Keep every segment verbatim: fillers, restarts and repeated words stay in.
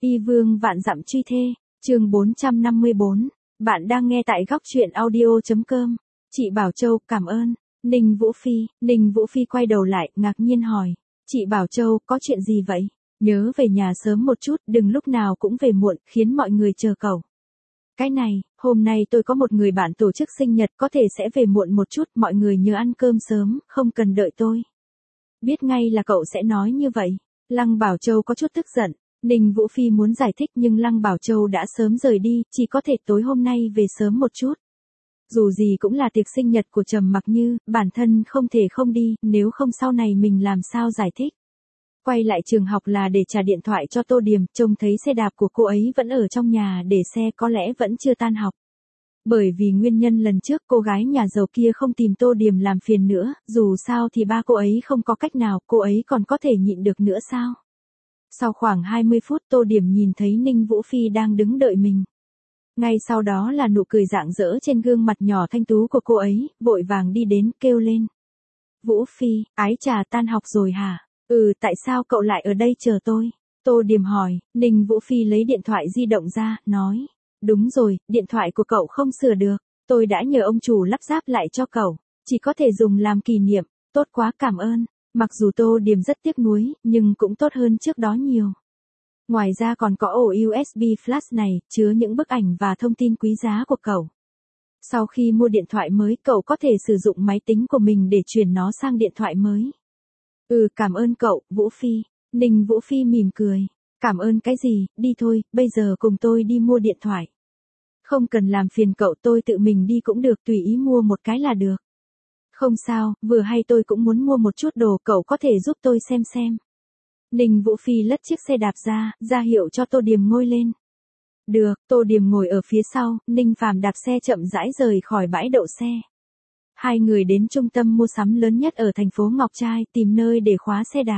Y vương vạn dặm truy thê, chương bốn trăm năm mươi bốn. Bạn đang nghe tại góc truyện audio.com. Chị Bảo Châu, cảm ơn. Ninh Vũ Phi, Ninh Vũ Phi quay đầu lại, ngạc nhiên hỏi. Chị Bảo Châu, có chuyện gì vậy? Nhớ về nhà sớm một chút, đừng lúc nào cũng về muộn, khiến mọi người chờ cậu. Cái này, hôm nay tôi có một người bạn tổ chức sinh nhật, có thể sẽ về muộn một chút, mọi người nhớ ăn cơm sớm, không cần đợi tôi. Biết ngay là cậu sẽ nói như vậy. Lăng Bảo Châu có chút tức giận. Ninh Vũ Phi muốn giải thích nhưng Lăng Bảo Châu đã sớm rời đi, chỉ có thể tối hôm nay về sớm một chút. Dù gì cũng là tiệc sinh nhật của Trầm Mặc Như, bản thân không thể không đi, nếu không sau này mình làm sao giải thích. Quay lại trường học là để trả điện thoại cho Tô Điềm, trông thấy xe đạp của cô ấy vẫn ở trong nhà để xe, có lẽ vẫn chưa tan học. Bởi vì nguyên nhân lần trước cô gái nhà giàu kia không tìm Tô Điềm làm phiền nữa, dù sao thì ba cô ấy không có cách nào, cô ấy còn có thể nhịn được nữa sao? Sau khoảng hai mươi phút Tô Điềm nhìn thấy Ninh Vũ Phi đang đứng đợi mình. Ngay sau đó là nụ cười rạng rỡ trên gương mặt nhỏ thanh tú của cô ấy, vội vàng đi đến kêu lên. Vũ Phi, ái trà tan học rồi hả? Ừ, tại sao cậu lại ở đây chờ tôi? Tô Điềm hỏi. Ninh Vũ Phi lấy điện thoại di động ra, nói. Đúng rồi, điện thoại của cậu không sửa được. Tôi đã nhờ ông chủ lắp ráp lại cho cậu. Chỉ có thể dùng làm kỷ niệm. Tốt quá, cảm ơn. Mặc dù Tô Điềm rất tiếc nuối, nhưng cũng tốt hơn trước đó nhiều. Ngoài ra còn có ổ u ét bê flash này, chứa những bức ảnh và thông tin quý giá của cậu. Sau khi mua điện thoại mới, cậu có thể sử dụng máy tính của mình để chuyển nó sang điện thoại mới. Ừ, cảm ơn cậu, Vũ Phi. Ninh Vũ Phi mỉm cười. Cảm ơn cái gì, đi thôi, bây giờ cùng tôi đi mua điện thoại. Không cần làm phiền cậu, tôi tự mình đi cũng được, tùy ý mua một cái là được. Không sao, vừa hay tôi cũng muốn mua một chút đồ, cậu có thể giúp tôi xem xem. Ninh Vũ Phi lất chiếc xe đạp ra, ra hiệu cho Tô Điềm ngồi lên. Được, Tô Điềm ngồi ở phía sau, Ninh Phàm đạp xe chậm rãi rời khỏi bãi đậu xe. Hai người đến trung tâm mua sắm lớn nhất ở thành phố Ngọc Trai, tìm nơi để khóa xe đạp.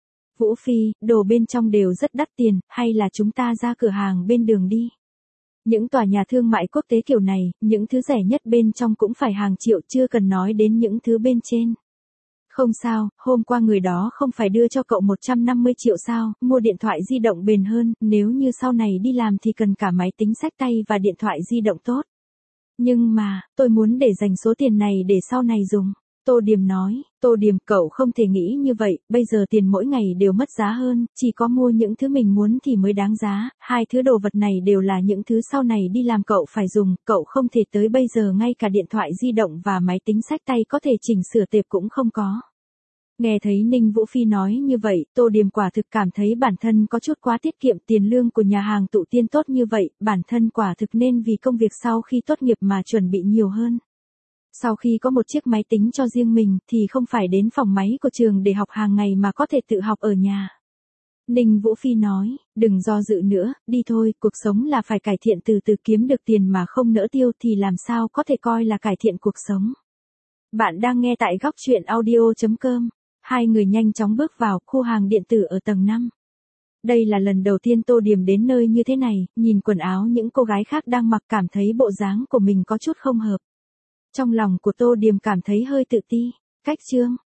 Vũ Phi, đồ bên trong đều rất đắt tiền, hay là chúng ta ra cửa hàng bên đường đi? Những tòa nhà thương mại quốc tế kiểu này, những thứ rẻ nhất bên trong cũng phải hàng triệu, chưa cần nói đến những thứ bên trên. Không sao, hôm qua người đó không phải đưa cho cậu một trăm năm mươi triệu sao, mua điện thoại di động bền hơn, nếu như sau này đi làm thì cần cả máy tính xách tay và điện thoại di động tốt. Nhưng mà, tôi muốn để dành số tiền này để sau này dùng. Tô Điềm nói. Tô Điềm, cậu không thể nghĩ như vậy, bây giờ tiền mỗi ngày đều mất giá hơn, chỉ có mua những thứ mình muốn thì mới đáng giá, hai thứ đồ vật này đều là những thứ sau này đi làm cậu phải dùng, cậu không thể tới bây giờ ngay cả điện thoại di động và máy tính xách tay có thể chỉnh sửa tệp cũng không có. Nghe thấy Ninh Vũ Phi nói như vậy, Tô Điềm quả thực cảm thấy bản thân có chút quá tiết kiệm, tiền lương của nhà hàng Tụ Tiên tốt như vậy, bản thân quả thực nên vì công việc sau khi tốt nghiệp mà chuẩn bị nhiều hơn. Sau khi có một chiếc máy tính cho riêng mình thì không phải đến phòng máy của trường để học hàng ngày mà có thể tự học ở nhà. Ninh Vũ Phi nói, đừng do dự nữa, đi thôi, cuộc sống là phải cải thiện, từ từ kiếm được tiền mà không nỡ tiêu thì làm sao có thể coi là cải thiện cuộc sống. Bạn đang nghe tại góc truyện audio.com. Hai người nhanh chóng bước vào khu hàng điện tử ở tầng năm. Đây là lần đầu tiên Tô Điềm đến nơi như thế này, nhìn quần áo những cô gái khác đang mặc cảm thấy bộ dáng của mình có chút không hợp. Trong lòng của Tô Điềm cảm thấy hơi tự ti. Cách chương,